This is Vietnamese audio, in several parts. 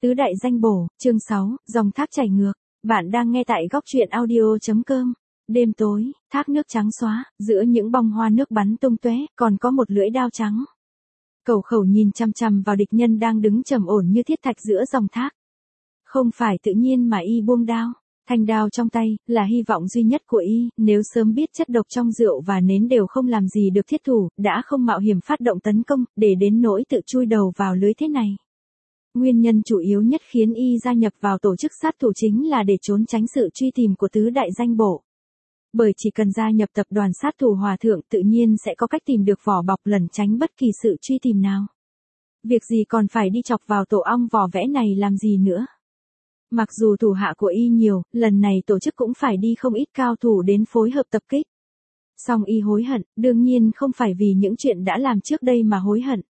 Tứ đại danh bổ, chương 6, dòng thác chảy ngược. Bạn đang nghe tại góc truyện audio.com. Đêm tối, thác nước trắng xóa, giữa những bông hoa nước bắn tung tóe, còn có một lưỡi đao trắng. Cẩu Khẩu nhìn chằm chằm vào địch nhân đang đứng trầm ổn như thiết thạch giữa dòng thác. Không phải tự nhiên mà y buông đao. Thanh đao trong tay, là hy vọng duy nhất của y, nếu sớm biết chất độc trong rượu và nến đều không làm gì được thiết thủ, đã không mạo hiểm phát động tấn công, để đến nỗi tự chui đầu vào lưới thế này. Nguyên nhân chủ yếu nhất khiến y gia nhập vào tổ chức sát thủ chính là để trốn tránh sự truy tìm của tứ đại danh bổ. Bởi chỉ cần gia nhập tập đoàn sát thủ Hòa Thượng tự nhiên sẽ có cách tìm được vỏ bọc lẩn tránh bất kỳ sự truy tìm nào. Việc gì còn phải đi chọc vào tổ ong vỏ vẽ này làm gì nữa. Mặc dù thủ hạ của y nhiều, lần này tổ chức cũng phải đi không ít cao thủ đến phối hợp tập kích. Song y hối hận, đương nhiên không phải vì những chuyện đã làm trước đây mà hối hận.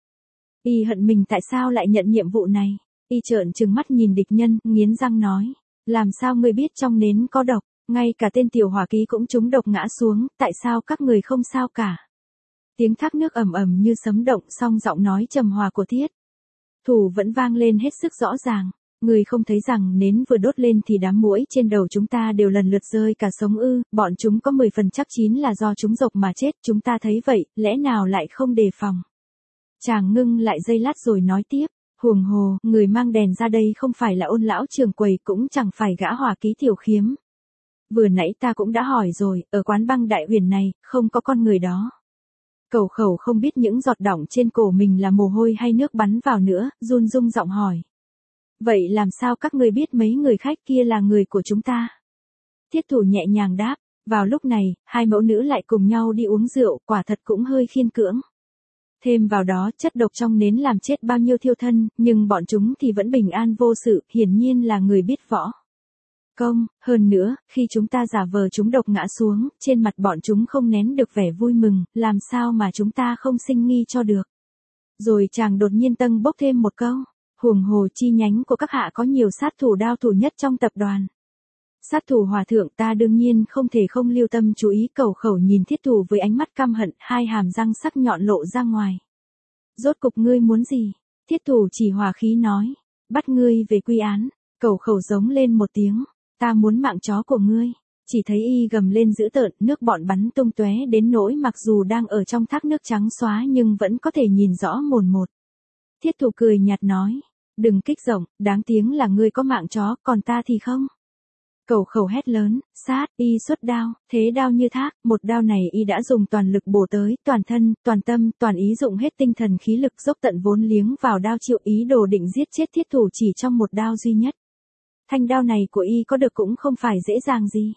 Y hận mình tại sao lại nhận nhiệm vụ này. Y trợn trừng mắt nhìn địch nhân, nghiến răng nói. Làm sao ngươi biết trong nến có độc, ngay cả tên tiểu hỏa ký cũng trúng độc ngã xuống, tại sao các người không sao cả. Tiếng thác nước ầm ầm như sấm động, song giọng nói trầm hòa của Thiết Thủ vẫn vang lên hết sức rõ ràng. Người không thấy rằng nến vừa đốt lên thì đám muỗi trên đầu chúng ta đều lần lượt rơi cả sống ư, bọn chúng có 10 phần chắc chín là do chúng độc mà chết, chúng ta thấy vậy, lẽ nào lại không đề phòng. Chàng ngưng lại giây lát rồi nói tiếp, huống hồ, người mang đèn ra đây không phải là Ôn lão trường quầy, cũng chẳng phải gã hỏa ký tiểu khiếm. Vừa nãy ta cũng đã hỏi rồi, ở quán băng Đại Huyền này, không có con người đó. Cẩu Khẩu không biết những giọt đọng trên cổ mình là mồ hôi hay nước bắn vào nữa, run rung giọng hỏi. Vậy làm sao các ngươi biết mấy người khách kia là người của chúng ta? Thiết Thủ nhẹ nhàng đáp, vào lúc này, hai mẫu nữ lại cùng nhau đi uống rượu, quả thật cũng hơi khiên cưỡng. Thêm vào đó, chất độc trong nến làm chết bao nhiêu thiêu thân, nhưng bọn chúng thì vẫn bình an vô sự, hiển nhiên là người biết võ công. Hơn nữa, khi chúng ta giả vờ chúng độc ngã xuống, trên mặt bọn chúng không nén được vẻ vui mừng, làm sao mà chúng ta không sinh nghi cho được. Rồi chàng đột nhiên tâng bốc thêm một câu. Huống hồ chi nhánh của các hạ có nhiều sát thủ đao thủ nhất trong tập đoàn. Sát thủ Hòa Thượng ta đương nhiên không thể không lưu tâm chú ý. Cẩu Khẩu nhìn Thiết Thủ với ánh mắt căm hận, hai hàm răng sắc nhọn lộ ra ngoài. Rốt cục ngươi muốn gì? Thiết Thủ chỉ hòa khí nói. Bắt ngươi về quy án. Cẩu Khẩu giống lên một tiếng. Ta muốn mạng chó của ngươi. Chỉ thấy y gầm lên dữ tợn, nước bọn bắn tung tóe đến nỗi mặc dù đang ở trong thác nước trắng xóa nhưng vẫn có thể nhìn rõ mồn một. Thiết Thủ cười nhạt nói. Đừng kích rộng, đáng tiếng là ngươi có mạng chó, còn ta thì không. Cẩu Khẩu hét lớn, sát, y xuất đao, thế đao như thác, một đao này y đã dùng toàn lực bổ tới, toàn thân, toàn tâm, toàn ý dụng hết tinh thần khí lực dốc tận vốn liếng vào đao chịu ý đồ định giết chết Thiết Thủ chỉ trong một đao duy nhất. Thanh đao này của y có được cũng không phải dễ dàng gì.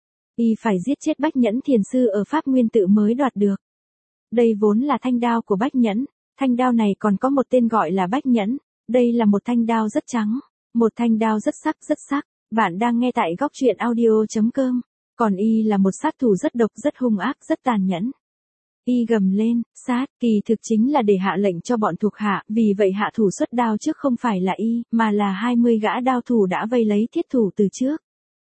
Y phải giết chết Bách Nhẫn thiền sư ở Pháp Nguyên Tự mới đoạt được. Đây vốn là thanh đao của Bách Nhẫn, thanh đao này còn có một tên gọi là Bách Nhẫn. Đây là một thanh đao rất trắng, một thanh đao rất sắc rất sắc. Bạn đang nghe tại góc truyện audio.com. Còn y là một sát thủ rất độc, rất hung ác, rất tàn nhẫn. Y gầm lên, sát, kỳ thực chính là để hạ lệnh cho bọn thuộc hạ, vì vậy hạ thủ xuất đao trước không phải là y, mà là 20 gã đao thủ đã vây lấy Thiết Thủ từ trước.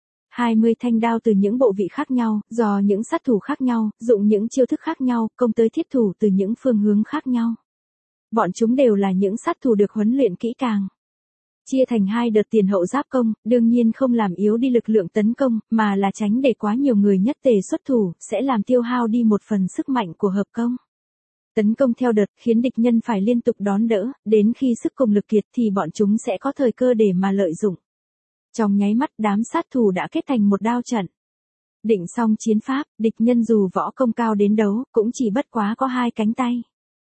20 thanh đao từ những bộ vị khác nhau, do những sát thủ khác nhau, dụng những chiêu thức khác nhau, công tới Thiết Thủ từ những phương hướng khác nhau. Bọn chúng đều là những sát thủ được huấn luyện kỹ càng. Chia thành hai đợt tiền hậu giáp công, đương nhiên không làm yếu đi lực lượng tấn công, mà là tránh để quá nhiều người nhất tề xuất thủ, sẽ làm tiêu hao đi một phần sức mạnh của hợp công. Tấn công theo đợt khiến địch nhân phải liên tục đón đỡ, đến khi sức cùng lực kiệt thì bọn chúng sẽ có thời cơ để mà lợi dụng. Trong nháy mắt đám sát thủ đã kết thành một đao trận. Định xong chiến pháp, địch nhân dù võ công cao đến đấu, cũng chỉ bất quá có 2 cánh tay.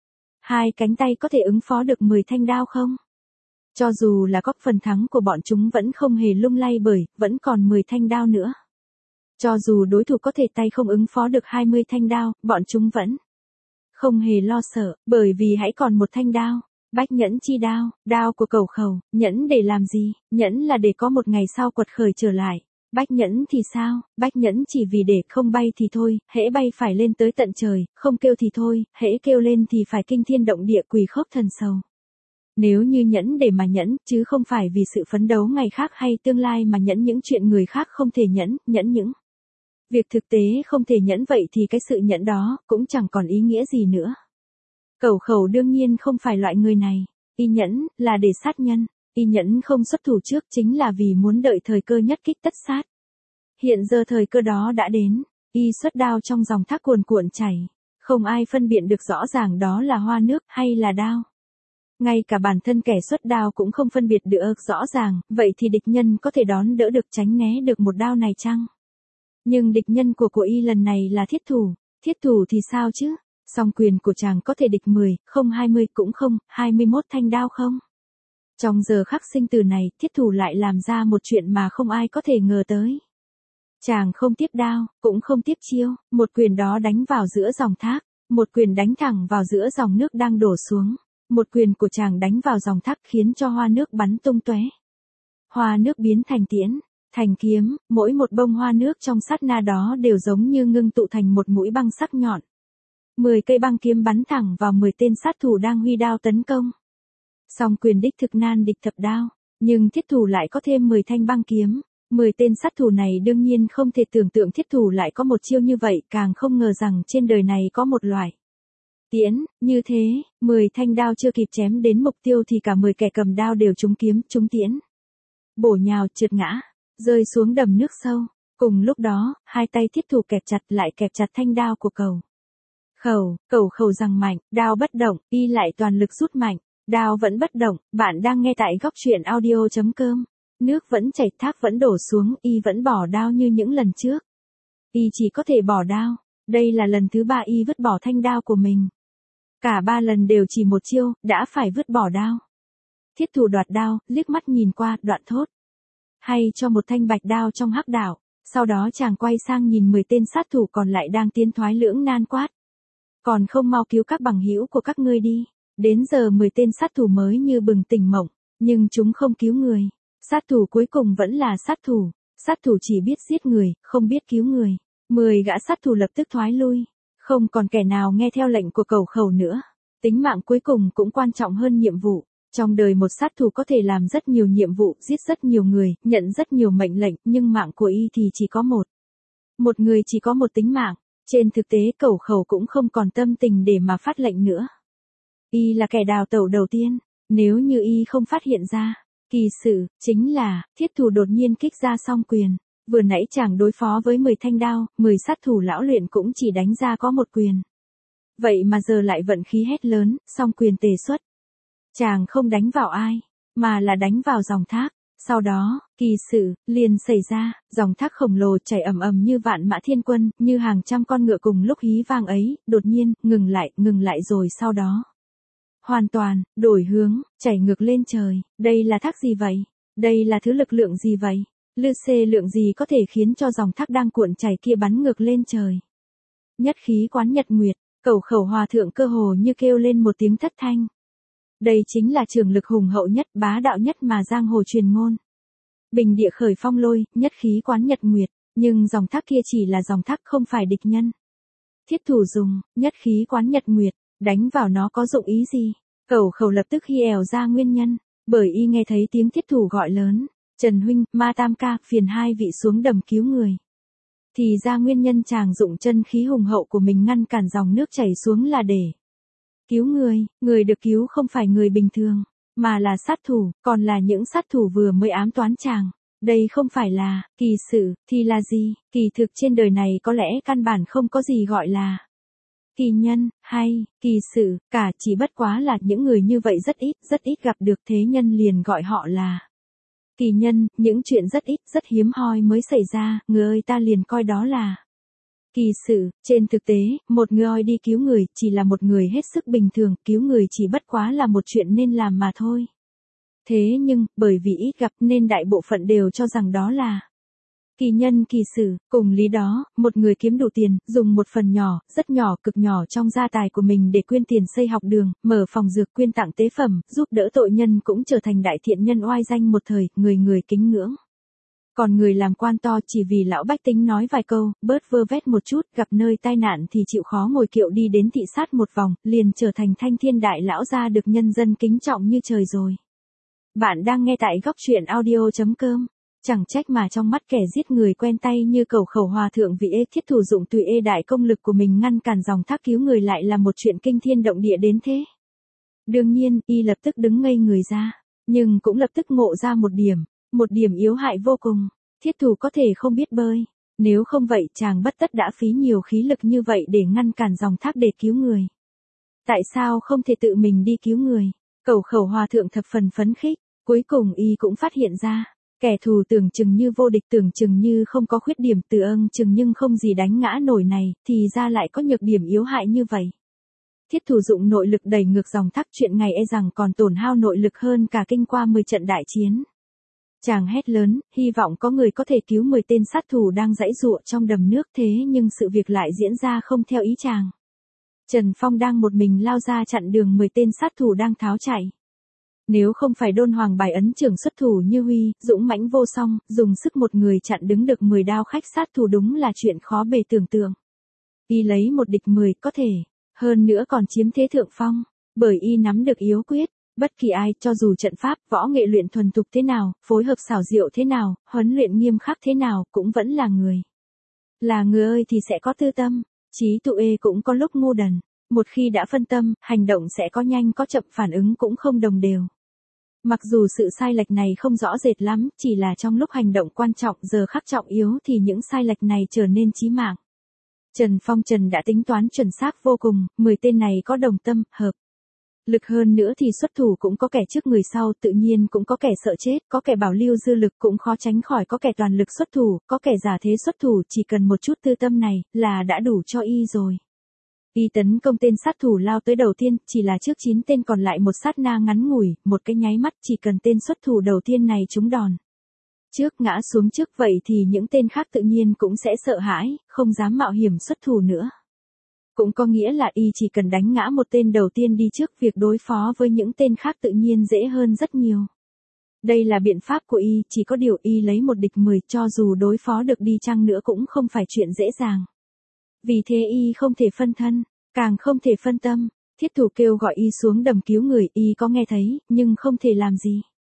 2 cánh tay có thể ứng phó được 10 thanh đao không? Cho dù là góp phần thắng của bọn chúng vẫn không hề lung lay bởi, vẫn còn 10 thanh đao nữa. Cho dù đối thủ có thể tay không ứng phó được 20 thanh đao, bọn chúng vẫn không hề lo sợ, bởi vì hãy còn một thanh đao. Bách Nhẫn chi đao, đao của Cẩu Khẩu, nhẫn để làm gì? Nhẫn là để có một ngày sau quật khởi trở lại. Bách Nhẫn thì sao? Bách Nhẫn chỉ vì để không bay thì thôi, hễ bay phải lên tới tận trời, không kêu thì thôi, hễ kêu lên thì phải kinh thiên động địa quỳ khóc thần sầu. Nếu như nhẫn để mà nhẫn, chứ không phải vì sự phấn đấu ngày khác hay tương lai mà nhẫn những chuyện người khác không thể nhẫn, nhẫn những việc thực tế không thể nhẫn, vậy thì cái sự nhẫn đó cũng chẳng còn ý nghĩa gì nữa. Cẩu Khẩu đương nhiên không phải loại người này. Y nhẫn là để sát nhân. Y nhẫn không xuất thủ trước chính là vì muốn đợi thời cơ nhất kích tất sát. Hiện giờ thời cơ đó đã đến, y xuất đao trong dòng thác cuồn cuộn chảy, không ai phân biệt được rõ ràng đó là hoa nước hay là đao. Ngay cả bản thân kẻ xuất đao cũng không phân biệt được rõ ràng, vậy thì địch nhân có thể đón đỡ được tránh né được một đao này chăng? Nhưng địch nhân của y lần này là thiết thủ thì sao chứ? Song quyền của chàng có thể địch 10, không 20 cũng không, 21 thanh đao không? Trong giờ khắc sinh tử này, thiết thủ lại làm ra một chuyện mà không ai có thể ngờ tới. Chàng không tiếp đao, cũng không tiếp chiêu, một quyền đó đánh vào giữa dòng thác, một quyền đánh thẳng vào giữa dòng nước đang đổ xuống. Một quyền của chàng đánh vào dòng thác khiến cho hoa nước bắn tung tóe. Hoa nước biến thành tiễn, thành kiếm, mỗi một bông hoa nước trong sát na đó đều giống như ngưng tụ thành một mũi băng sắc nhọn. 10 cây băng kiếm bắn thẳng vào 10 tên sát thủ đang huy đao tấn công. Song quyền đích thực nan địch thập đao, nhưng thiết thủ lại có thêm 10 thanh băng kiếm. 10 tên sát thủ này đương nhiên không thể tưởng tượng thiết thủ lại có một chiêu như vậy, càng không ngờ rằng trên đời này có một loại tiễn như thế. 10 thanh đao chưa kịp chém đến mục tiêu thì cả 10 kẻ cầm đao đều trúng kiếm, trúng tiễn. Bổ nhào trượt ngã, rơi xuống đầm nước sâu. Cùng lúc đó, hai tay thiết thủ kẹp chặt thanh đao của Cẩu giằng mạnh, đao bất động, y lại toàn lực rút mạnh, đao vẫn bất động. Bạn đang nghe tại góc truyện audio.com. Nước vẫn chảy, thác vẫn đổ xuống, y vẫn bỏ đao như những lần trước. Y chỉ có thể bỏ đao, đây là lần thứ 3 y vứt bỏ thanh đao của mình. Cả 3 lần đều chỉ một chiêu, đã phải vứt bỏ đao. Thiết thủ đoạt đao, liếc mắt nhìn qua, đoạn thốt. Hay cho một thanh bạch đao trong hắc đạo. Sau đó chàng quay sang nhìn 10 tên sát thủ còn lại đang tiến thoái lưỡng nan quát. Còn không mau cứu các bằng hữu của các ngươi đi. Đến giờ 10 tên sát thủ mới như bừng tỉnh mộng, nhưng chúng không cứu người. Sát thủ cuối cùng vẫn là sát thủ chỉ biết giết người, không biết cứu người. 10 gã sát thủ lập tức thoái lui, không còn kẻ nào nghe theo lệnh của Cẩu nữa. Tính mạng cuối cùng cũng quan trọng hơn nhiệm vụ. Trong đời một sát thủ có thể làm rất nhiều nhiệm vụ, giết rất nhiều người, nhận rất nhiều mệnh lệnh, nhưng mạng của y thì chỉ có một. Một người chỉ có một tính mạng. Trên thực tế Cẩu cũng không còn tâm tình để mà phát lệnh nữa. Y là kẻ đào tẩu đầu tiên, nếu như y không phát hiện ra. Kỳ sự, chính là, thiết thủ đột nhiên kích ra song quyền. Vừa nãy chàng đối phó với 10 thanh đao, 10 sát thủ lão luyện cũng chỉ đánh ra có một quyền. Vậy mà giờ lại vận khí hét lớn, song quyền tề xuất. Chàng không đánh vào ai, mà là đánh vào dòng thác. Sau đó, kỳ sự, liền xảy ra, dòng thác khổng lồ chảy ầm ầm như vạn mã thiên quân, như hàng trăm con ngựa cùng lúc hí vang ấy, đột nhiên, ngừng lại rồi sau đó. Hoàn toàn, đổi hướng, chảy ngược lên trời. Đây là thác gì vậy? Đây là thứ lực lượng gì vậy? Lượng gì có thể khiến cho dòng thác đang cuộn chảy kia bắn ngược lên trời? Nhất khí quán nhật nguyệt, Cẩu hòa thượng cơ hồ như kêu lên một tiếng thất thanh. Đây chính là trường lực hùng hậu nhất, bá đạo nhất mà giang hồ truyền ngôn. Bình địa khởi phong lôi, nhất khí quán nhật nguyệt, nhưng dòng thác kia chỉ là dòng thác, không phải địch nhân. Thiết thủ dùng nhất khí quán nhật nguyệt, đánh vào nó có dụng ý gì? Cẩu lập tức hi ẻo ra nguyên nhân, bởi y nghe thấy tiếng thiết thủ gọi lớn, Trần huynh, Ma Tam ca, phiền hai vị xuống đầm cứu người. Thì ra nguyên nhân chàng dụng chân khí hùng hậu của mình ngăn cản dòng nước chảy xuống là để cứu người được cứu không phải người bình thường, mà là sát thủ, còn là những sát thủ vừa mới ám toán chàng. Đây không phải là kỳ sự, thì là gì? Kỳ thực trên đời này có lẽ căn bản không có gì gọi là kỳ nhân, hay kỳ sự, cả chỉ bất quá là những người như vậy rất ít gặp được, thế nhân liền gọi họ là kỳ nhân. Những chuyện rất hiếm hoi mới xảy ra, người ơi ta liền coi đó là kỳ sự. Trên thực tế, một người đi cứu người chỉ là một người hết sức bình thường, cứu người chỉ bất quá là một chuyện nên làm mà thôi. Thế nhưng, bởi vì ít gặp nên đại bộ phận đều cho rằng đó là kỳ nhân kỳ sự. Cùng lý đó, một người kiếm đủ tiền, dùng một phần nhỏ, rất nhỏ, cực nhỏ trong gia tài của mình để quyên tiền xây học đường, mở phòng dược, quyên tặng tế phẩm, giúp đỡ tội nhân cũng trở thành đại thiện nhân oai danh một thời, người kính ngưỡng. Còn người làm quan to chỉ vì lão bách tính nói vài câu, bớt vơ vét một chút, gặp nơi tai nạn thì chịu khó ngồi kiệu đi đến thị sát một vòng, liền trở thành thanh thiên đại lão gia được nhân dân kính trọng như trời rồi. Bạn đang nghe tại góc truyện audio.com. Chẳng trách mà trong mắt kẻ giết người quen tay như Cẩu hòa thượng vì thiết thủ dụng tùy đại công lực của mình ngăn cản dòng thác cứu người lại là một chuyện kinh thiên động địa đến thế. Đương nhiên, y lập tức đứng ngây người ra. Nhưng cũng lập tức ngộ ra một điểm yếu hại vô cùng. Thiết thủ có thể không biết bơi. Nếu không vậy chàng bất tất đã phí nhiều khí lực như vậy để ngăn cản dòng thác để cứu người. Tại sao không thể tự mình đi cứu người? Cẩu Khẩu hòa thượng thập phần phấn khích, cuối cùng y cũng phát hiện ra. Kẻ thù tưởng chừng như vô địch, tưởng chừng như không có khuyết điểm, chừng nhưng không gì đánh ngã nổi này, thì ra lại có nhược điểm yếu hại như vậy. Thiết thủ dụng nội lực đẩy ngược dòng thác, chuyện ngày e rằng còn tổn hao nội lực hơn cả kinh qua 10 trận đại chiến. Chàng hét lớn, hy vọng có người có thể cứu 10 tên sát thủ đang giãy giụa trong đầm nước, thế nhưng sự việc lại diễn ra không theo ý chàng. Trần Phong đang một mình lao ra chặn đường 10 tên sát thủ đang tháo chạy. Nếu không phải Đôn Hoàng bài ấn trưởng xuất thủ như Huy, dũng mãnh vô song, dùng sức một người chặn đứng được 10 đao khách sát thủ đúng là chuyện khó bề tưởng tượng. Y lấy một địch 10 có thể, hơn nữa còn chiếm thế thượng phong, bởi y nắm được yếu quyết. Bất kỳ ai, cho dù trận pháp, võ nghệ luyện thuần thục thế nào, phối hợp xảo diệu thế nào, huấn luyện nghiêm khắc thế nào, cũng vẫn là người. Là người ơi thì sẽ có tư tâm, trí tuệ cũng có lúc ngu đần. Một khi đã phân tâm, hành động sẽ có nhanh có chậm, phản ứng cũng không đồng đều. Mặc dù sự sai lệch này không rõ rệt lắm, chỉ là trong lúc hành động quan trọng, giờ khắc trọng yếu thì những sai lệch này trở nên chí mạng. Trần Phong đã tính toán chuẩn xác vô cùng, 10 tên này có đồng tâm, hợp lực, hơn nữa thì xuất thủ cũng có kẻ trước người sau, tự nhiên cũng có kẻ sợ chết, có kẻ bảo lưu dư lực, cũng khó tránh khỏi có kẻ toàn lực xuất thủ, có kẻ giả thế xuất thủ, chỉ cần một chút tư tâm này là đã đủ cho y rồi. Y tấn công tên sát thủ lao tới đầu tiên, chỉ là trước 9 tên còn lại một sát na ngắn ngủi, một cái nháy mắt, chỉ cần tên xuất thủ đầu tiên này trúng đòn trước, ngã xuống trước, vậy thì những tên khác tự nhiên cũng sẽ sợ hãi, không dám mạo hiểm xuất thủ nữa. Cũng có nghĩa là y chỉ cần đánh ngã một tên đầu tiên đi trước, việc đối phó với những tên khác tự nhiên dễ hơn rất nhiều. Đây là biện pháp của y, chỉ có điều y lấy một địch 10, cho dù đối phó được đi chăng nữa cũng không phải chuyện dễ dàng. Vì thế y không thể phân thân, càng không thể phân tâm. Thiết thủ kêu gọi y xuống đầm cứu người, y có nghe thấy, nhưng không thể làm gì.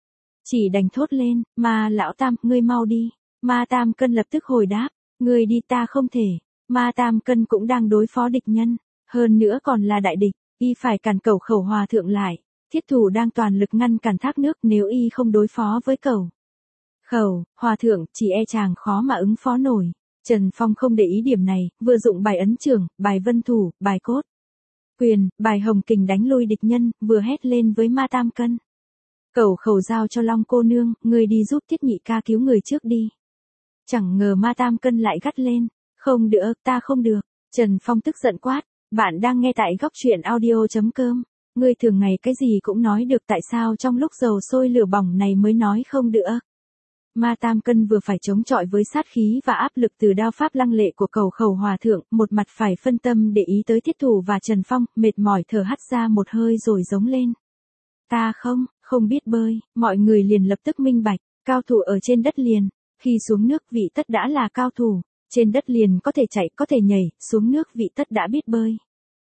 Chỉ đành thốt lên, Ma Lão Tam, ngươi mau đi. Ma Tam Cân lập tức hồi đáp, ngươi đi, ta không thể. Ma Tam Cân cũng đang đối phó địch nhân, hơn nữa còn là đại địch, y phải cản Cẩu Khẩu hòa thượng lại. Thiết thủ đang toàn lực ngăn cản thác nước, nếu y không đối phó với Cẩu Khẩu hòa thượng, chỉ e chàng khó mà ứng phó nổi. Trần Phong không để ý điểm này, vừa dụng bài ấn trưởng, bài vân thủ, bài cốt quyền, bài hồng kình đánh lui địch nhân, vừa hét lên với Ma Tam Cân. Cẩu Khẩu giao cho Long cô nương, ngươi đi giúp Thiết nhị ca cứu người trước đi. Chẳng ngờ Ma Tam Cân lại gắt lên, không được, ta không được. Trần Phong tức giận quát, bạn đang nghe tại góc truyện audio.com. Ngươi thường ngày cái gì cũng nói được, tại sao trong lúc dầu sôi lửa bỏng này mới nói không được? Ma Tam Cân vừa phải chống chọi với sát khí và áp lực từ đao pháp lăng lệ của Cẩu Khẩu hòa thượng, một mặt phải phân tâm để ý tới Thiết thủ và Trần Phong, mệt mỏi thở hắt ra một hơi rồi giống lên. Ta không biết bơi. Mọi người liền lập tức minh bạch, cao thủ ở trên đất liền, khi xuống nước vị tất đã là cao thủ, trên đất liền có thể chạy, có thể nhảy, xuống nước vị tất đã biết bơi.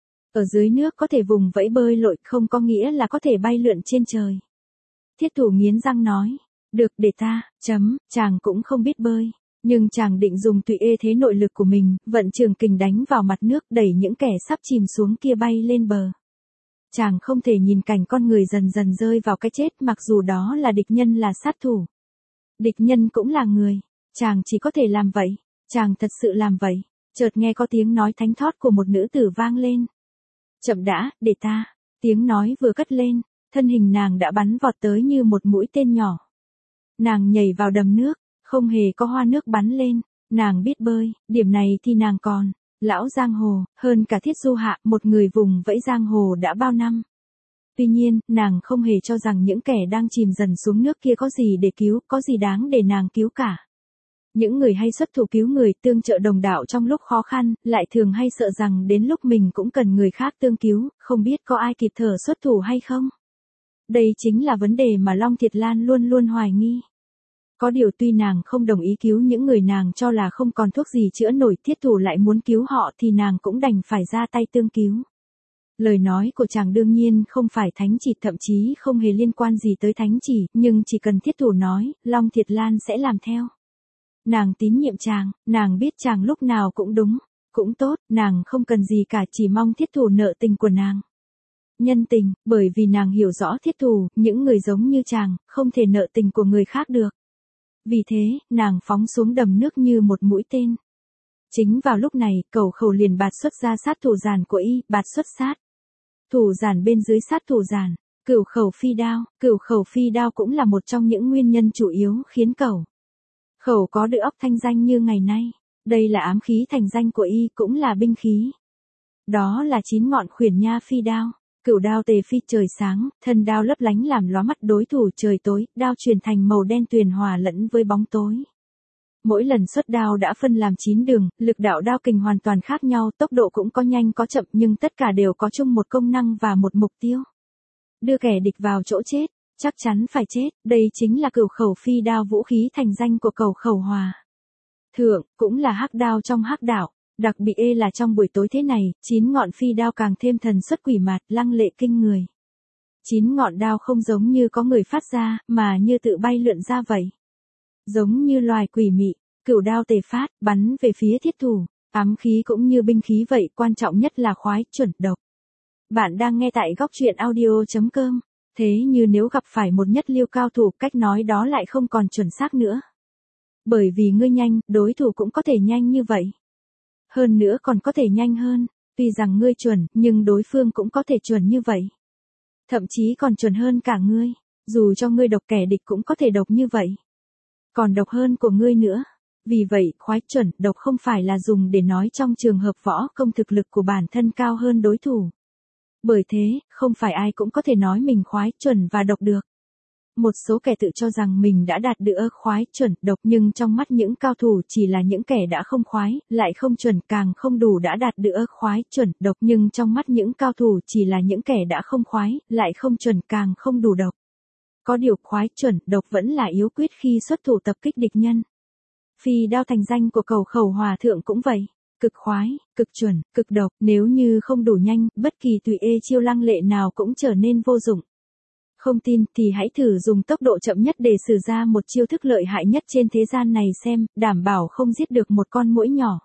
Ở dưới nước có thể vùng vẫy bơi lội, không có nghĩa là có thể bay lượn trên trời. Thiết thủ nghiến răng nói, được, để ta, chàng cũng không biết bơi, nhưng chàng định dùng tùy ê thế nội lực của mình, vận trường kình đánh vào mặt nước, đẩy những kẻ sắp chìm xuống kia bay lên bờ. Chàng không thể nhìn cảnh con người dần dần rơi vào cái chết, mặc dù đó là địch nhân, là sát thủ. Địch nhân cũng là người, chàng chỉ có thể làm vậy, chàng thật sự làm vậy. Chợt nghe có tiếng nói thánh thót của một nữ tử vang lên. Chậm đã, để ta. Tiếng nói vừa cất lên, thân hình nàng đã bắn vọt tới như một mũi tên nhỏ. Nàng nhảy vào đầm nước, không hề có hoa nước bắn lên. Nàng biết bơi, điểm này thì nàng còn. Lão giang hồ, hơn cả Thiết Du Hạ, một người vùng vẫy giang hồ đã bao năm. Tuy nhiên, nàng không hề cho rằng những kẻ đang chìm dần xuống nước kia có gì để cứu, có gì đáng để nàng cứu cả. Những người hay xuất thủ cứu người, tương trợ đồng đạo trong lúc khó khăn, lại thường hay sợ rằng đến lúc mình cũng cần người khác tương cứu, không biết có ai kịp thời xuất thủ hay không. Đây chính là vấn đề mà Long Thiệt Lan luôn luôn hoài nghi. Có điều tuy nàng không đồng ý cứu những người nàng cho là không còn thuốc gì chữa nổi, Thiết thủ lại muốn cứu họ thì nàng cũng đành phải ra tay tương cứu. Lời nói của chàng đương nhiên không phải thánh chỉ, thậm chí không hề liên quan gì tới thánh chỉ, nhưng chỉ cần Thiết thủ nói, Long Thiệt Lan sẽ làm theo. Nàng tín nhiệm chàng, nàng biết chàng lúc nào cũng đúng, cũng tốt, nàng không cần gì cả, chỉ mong Thiết thủ nợ tình của nàng. Nhân tình, bởi vì nàng hiểu rõ thiết thủ, những người giống như chàng, không thể nợ tình của người khác được. Vì thế, nàng phóng xuống đầm nước như một mũi tên. Chính vào lúc này, Cẩu Khẩu liền bạt xuất ra sát thủ giản của y, bạt xuất sát. Thủ giản bên dưới sát thủ giản, Cửu Khẩu phi đao cũng là một trong những nguyên nhân chủ yếu khiến Cẩu Khẩu có được óc thanh danh như ngày nay. Đây là ám khí thành danh của y, cũng là binh khí. Đó là 9 ngọn khuyển nha phi đao. Cửu đao tề phi trời sáng, thân đao lấp lánh làm lóa mắt đối thủ trời tối, đao chuyển thành màu đen tuyền hòa lẫn với bóng tối. Mỗi lần xuất đao đã phân làm 9 đường, lực đạo đao kình hoàn toàn khác nhau, tốc độ cũng có nhanh có chậm nhưng tất cả đều có chung một công năng và một mục tiêu. Đưa kẻ địch vào chỗ chết, chắc chắn phải chết, đây chính là Cửu Khẩu phi đao, vũ khí thành danh của Cẩu Khẩu Hòa Thượng, cũng là hắc đao trong hắc đạo. Đặc biệt là trong buổi tối thế này, 9 ngọn phi đao càng thêm thần xuất quỷ mạt, lăng lệ kinh người. 9 ngọn đao không giống như có người phát ra, mà như tự bay lượn ra vậy. Giống như loài quỷ mị, cửu đao tề phát, bắn về phía thiết thủ. Ám khí cũng như binh khí vậy, quan trọng nhất là khoái, chuẩn, độc. Bạn đang nghe tại góc truyện audio.com. Thế như nếu gặp phải một nhất lưu cao thủ, cách nói đó lại không còn chuẩn xác nữa. Bởi vì ngươi nhanh, đối thủ cũng có thể nhanh như vậy. Hơn nữa còn có thể nhanh hơn, tuy rằng ngươi chuẩn, nhưng đối phương cũng có thể chuẩn như vậy. Thậm chí còn chuẩn hơn cả ngươi, dù cho ngươi độc kẻ địch cũng có thể độc như vậy. Còn độc hơn của ngươi nữa. Vì vậy, khoái chuẩn, độc không phải là dùng để nói trong trường hợp võ công thực lực của bản thân cao hơn đối thủ. Bởi thế, không phải ai cũng có thể nói mình khoái, chuẩn và độc được. Một số kẻ tự cho rằng mình đã đạt được khoái, chuẩn, độc nhưng trong mắt những cao thủ chỉ là những kẻ đã không khoái, lại không chuẩn, càng không đủ đã đạt được khoái, chuẩn, độc nhưng trong mắt những cao thủ chỉ là những kẻ đã không khoái, lại không chuẩn, càng không đủ độc. Có điều khoái, chuẩn, độc vẫn là yếu quyết khi xuất thủ tập kích địch nhân. Phi đao thành danh của Cẩu Khẩu Hòa Thượng cũng vậy. Cực khoái, cực chuẩn, cực độc, nếu như không đủ nhanh, bất kỳ tùy chiêu lăng lệ nào cũng trở nên vô dụng. Không tin thì hãy thử dùng tốc độ chậm nhất để sử ra một chiêu thức lợi hại nhất trên thế gian này xem, đảm bảo không giết được một con muỗi nhỏ.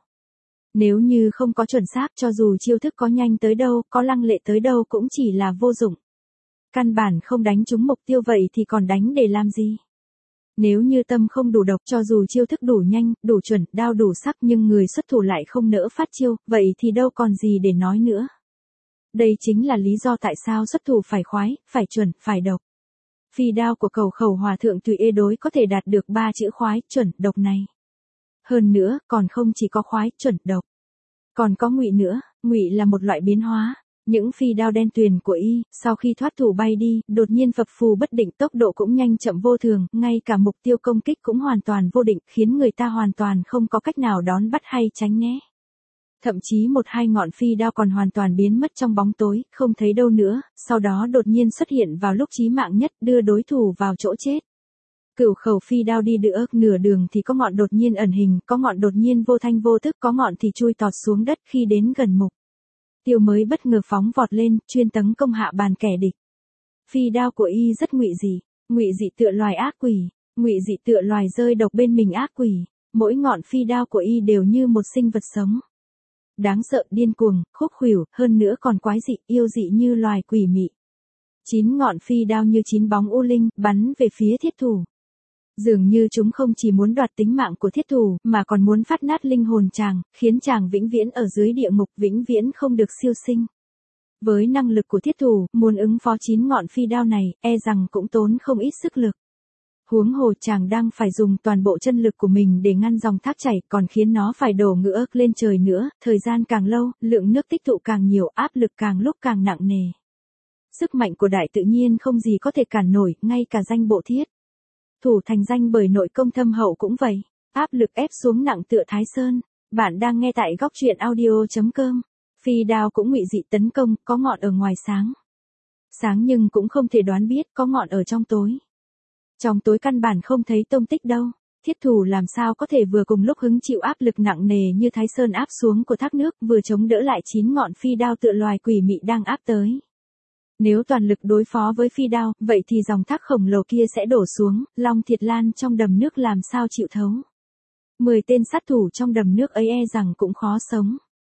Nếu như không có chuẩn xác, cho dù chiêu thức có nhanh tới đâu, có lăng lệ tới đâu cũng chỉ là vô dụng. Căn bản không đánh trúng mục tiêu vậy thì còn đánh để làm gì? Nếu như tâm không đủ độc, cho dù chiêu thức đủ nhanh, đủ chuẩn, đao đủ sắc nhưng người xuất thủ lại không nỡ phát chiêu, vậy thì đâu còn gì để nói nữa. Đây chính là lý do tại sao xuất thủ phải khoái, phải chuẩn, phải độc. Phi đao của Cẩu Khẩu Hòa Thượng tùy đối có thể đạt được 3 chữ khoái, chuẩn, độc này. Hơn nữa, còn không chỉ có khoái, chuẩn, độc. Còn có ngụy nữa, ngụy là một loại biến hóa. Những phi đao đen tuyền của y, sau khi thoát thủ bay đi, đột nhiên phập phù bất định, tốc độ cũng nhanh chậm vô thường, ngay cả mục tiêu công kích cũng hoàn toàn vô định, khiến người ta hoàn toàn không có cách nào đón bắt hay tránh né. Thậm chí một hai ngọn phi đao còn hoàn toàn biến mất trong bóng tối, không thấy đâu nữa, sau đó đột nhiên xuất hiện vào lúc chí mạng nhất, đưa đối thủ vào chỗ chết. Cửu Khẩu phi đao đi được nửa đường thì có ngọn đột nhiên ẩn hình, có ngọn đột nhiên vô thanh vô tức, có ngọn thì chui tọt xuống đất khi đến gần mục tiêu mới bất ngờ phóng vọt lên, chuyên tấn công hạ bàn kẻ địch. Phi đao của y rất ngụy dị tựa loài ác quỷ, ngụy dị tựa loài rơi độc bên mình ác quỷ, mỗi ngọn phi đao của y đều như một sinh vật sống. Đáng sợ, điên cuồng, khúc khuỷu, hơn nữa còn quái dị, yêu dị như loài quỷ mị. 9 ngọn phi đao như 9 bóng u linh, bắn về phía thiết thủ. Dường như chúng không chỉ muốn đoạt tính mạng của thiết thủ, mà còn muốn phát nát linh hồn chàng, khiến chàng vĩnh viễn ở dưới địa ngục, vĩnh viễn không được siêu sinh. Với năng lực của thiết thủ, muốn ứng phó 9 ngọn phi đao này, e rằng cũng tốn không ít sức lực. Huống hồ chàng đang phải dùng toàn bộ chân lực của mình để ngăn dòng thác chảy, còn khiến nó phải đổ ngựa lên trời nữa, thời gian càng lâu, lượng nước tích tụ càng nhiều, áp lực càng lúc càng nặng nề. Sức mạnh của đại tự nhiên không gì có thể cản nổi, ngay cả danh bộ thiết thủ thành danh bởi nội công thâm hậu cũng vậy, áp lực ép xuống nặng tựa Thái Sơn. Bạn đang nghe tại góc truyện audio.com. Phi đao cũng ngụy dị tấn công, có ngọn ở ngoài sáng. Sáng nhưng cũng không thể đoán biết, có ngọn ở trong tối. Trong tối căn bản không thấy tông tích đâu. Thiết thủ làm sao có thể vừa cùng lúc hứng chịu áp lực nặng nề như Thái Sơn áp xuống của thác nước, vừa chống đỡ lại 9 ngọn phi đao tựa loài quỷ mị đang áp tới. Nếu toàn lực đối phó với phi đao, vậy thì dòng thác khổng lồ kia sẽ đổ xuống, Long Thiệt Lan trong đầm nước làm sao chịu thấu. 10 tên sát thủ trong đầm nước ấy e rằng cũng khó sống.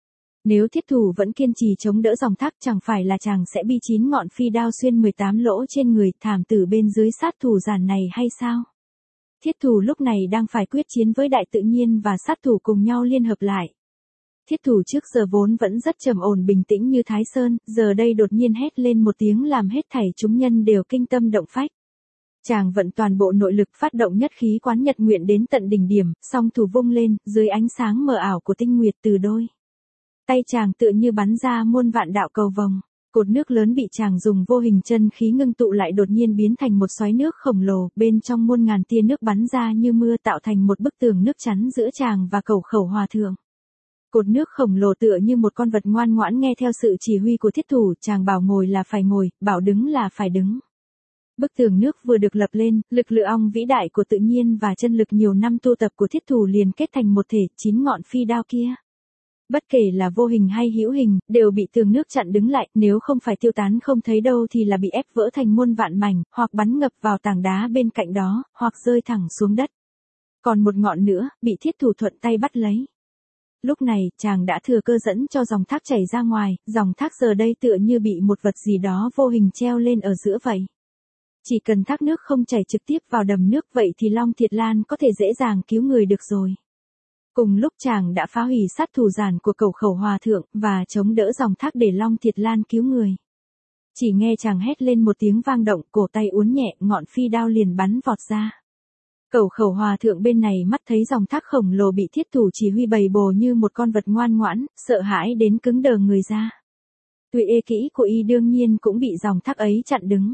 Nếu thiết thủ vẫn kiên trì chống đỡ dòng thác chẳng phải là chàng sẽ bị 9 ngọn phi đao xuyên 18 lỗ trên người, thảm tử bên dưới sát thủ giản này hay sao? Thiết thủ lúc này đang phải quyết chiến với đại tự nhiên và sát thủ cùng nhau liên hợp lại. Thiết thủ trước giờ vốn vẫn rất trầm ổn bình tĩnh như Thái Sơn, giờ đây đột nhiên hét lên một tiếng làm hết thảy chúng nhân đều kinh tâm động phách. Chàng vận toàn bộ nội lực phát động nhất khí quán nhật nguyện đến tận đỉnh điểm, song thủ vung lên, dưới ánh sáng mờ ảo của tinh nguyệt từ đôi tay chàng tựa như bắn ra muôn vạn đạo cầu vồng. Cột nước lớn bị chàng dùng vô hình chân khí ngưng tụ lại đột nhiên biến thành một xoáy nước khổng lồ, bên trong muôn ngàn tia nước bắn ra như mưa tạo thành một bức tường nước chắn giữa chàng và Cẩu Khẩu Hòa Thượng. Cột nước khổng lồ tựa như một con vật ngoan ngoãn nghe theo sự chỉ huy của thiết thủ, chàng bảo ngồi là phải ngồi, bảo đứng là phải đứng. Bức tường nước vừa được lập lên, lực lượng ong vĩ đại của tự nhiên và chân lực nhiều năm tu tập của thiết thủ liền kết thành một thể, 9 ngọn phi đao kia. Bất kể là vô hình hay hữu hình, đều bị tường nước chặn đứng lại, nếu không phải tiêu tán không thấy đâu thì là bị ép vỡ thành muôn vạn mảnh, hoặc bắn ngập vào tảng đá bên cạnh đó, hoặc rơi thẳng xuống đất. Còn một ngọn nữa, bị thiết thủ thuận tay bắt lấy. Lúc này, chàng đã thừa cơ dẫn cho dòng thác chảy ra ngoài, dòng thác giờ đây tựa như bị một vật gì đó vô hình treo lên ở giữa vậy. Chỉ cần thác nước không chảy trực tiếp vào đầm nước vậy thì Long Thiệt Lan có thể dễ dàng cứu người được rồi. Cùng lúc chàng đã phá hủy sát thủ giản của Cẩu Khẩu Hòa Thượng và chống đỡ dòng thác để Long Thiệt Lan cứu người. Chỉ nghe chàng hét lên một tiếng vang động, cổ tay uốn nhẹ, ngọn phi đao liền bắn vọt ra. Cẩu Khẩu Hòa Thượng bên này mắt thấy dòng thác khổng lồ bị thiết thủ chỉ huy bầy bồ như một con vật ngoan ngoãn, sợ hãi đến cứng đờ người ra. Tuy ê kỹ của y đương nhiên cũng bị dòng thác ấy chặn đứng.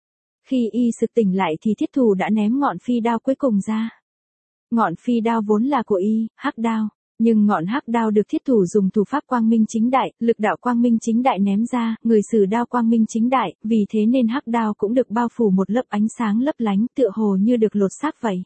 Khi y sực tỉnh lại thì thiết thủ đã ném ngọn phi đao cuối cùng ra. Ngọn phi đao vốn là của y, hắc đao, nhưng ngọn hắc đao được thiết thủ dùng thủ pháp quang minh chính đại, lực đạo quang minh chính đại ném ra, người sử đao quang minh chính đại, vì thế nên hắc đao cũng được bao phủ một lớp ánh sáng lấp lánh tựa hồ như được lột xác vậy.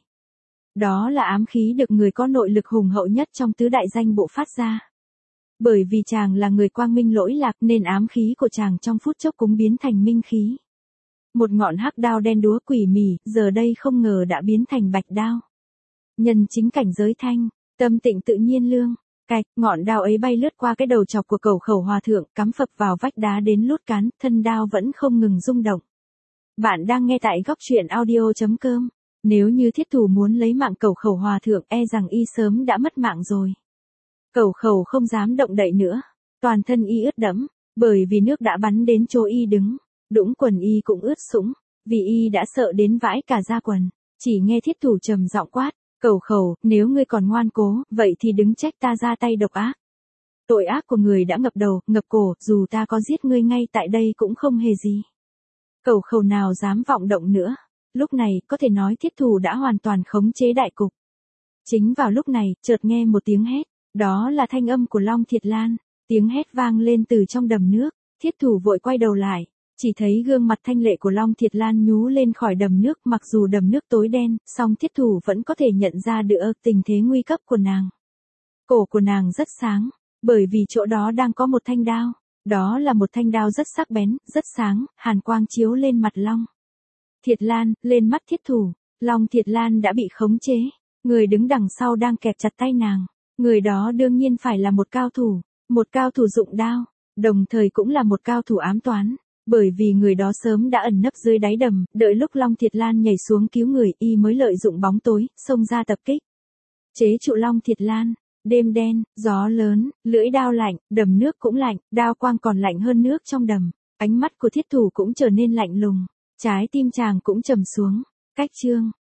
Đó là ám khí được người có nội lực hùng hậu nhất trong tứ đại danh bộ phát ra. Bởi vì chàng là người quang minh lỗi lạc nên ám khí của chàng trong phút chốc cũng biến thành minh khí. Một ngọn hắc đao đen đúa quỷ mỉ, giờ đây không ngờ đã biến thành bạch đao. Nhân chính cảnh giới thanh, tâm tịnh tự nhiên lương, cạch, ngọn đao ấy bay lướt qua cái đầu chọc của Cẩu Khẩu Hòa Thượng, cắm phập vào vách đá đến lút cán, thân đao vẫn không ngừng rung động. Bạn đang nghe tại góc truyện audio.com. Nếu như thiết thủ muốn lấy mạng Cẩu Khẩu Hòa Thượng e rằng y sớm đã mất mạng rồi. Cẩu Khẩu không dám động đậy nữa, toàn thân y ướt đẫm, bởi vì nước đã bắn đến chỗ y đứng, đũng quần y cũng ướt sũng, vì y đã sợ đến vãi cả da quần. Chỉ nghe thiết thủ trầm giọng quát, Cẩu Khẩu, nếu ngươi còn ngoan cố, vậy thì đứng trách ta ra tay độc ác. Tội ác của người đã ngập đầu, ngập cổ, dù ta có giết ngươi ngay tại đây cũng không hề gì. Cẩu Khẩu nào dám vọng động nữa. Lúc này, có thể nói thiết thủ đã hoàn toàn khống chế đại cục. Chính vào lúc này, chợt nghe một tiếng hét, đó là thanh âm của Long Thiệt Lan. Tiếng hét vang lên từ trong đầm nước, thiết thủ vội quay đầu lại. Chỉ thấy gương mặt thanh lệ của Long Thiệt Lan nhú lên khỏi đầm nước, mặc dù đầm nước tối đen, song thiết thủ vẫn có thể nhận ra được tình thế nguy cấp của nàng. Cổ của nàng rất sáng, bởi vì chỗ đó đang có một thanh đao. Đó là một thanh đao rất sắc bén, rất sáng, hàn quang chiếu lên mặt Long Thiệt Lan, lên mắt thiết thủ. Long Thiệt Lan đã bị khống chế, người đứng đằng sau đang kẹp chặt tay nàng. Người đó đương nhiên phải là một cao thủ dụng đao, đồng thời cũng là một cao thủ ám toán. Bởi vì người đó sớm đã ẩn nấp dưới đáy đầm, đợi lúc Long Thiệt Lan nhảy xuống cứu người y mới lợi dụng bóng tối, xông ra tập kích. Chế trụ Long Thiệt Lan, đêm đen, gió lớn, lưỡi đao lạnh, đầm nước cũng lạnh, đao quang còn lạnh hơn nước trong đầm. Ánh mắt của thiết thủ cũng trở nên lạnh lùng, trái tim chàng cũng trầm xuống. Cách chương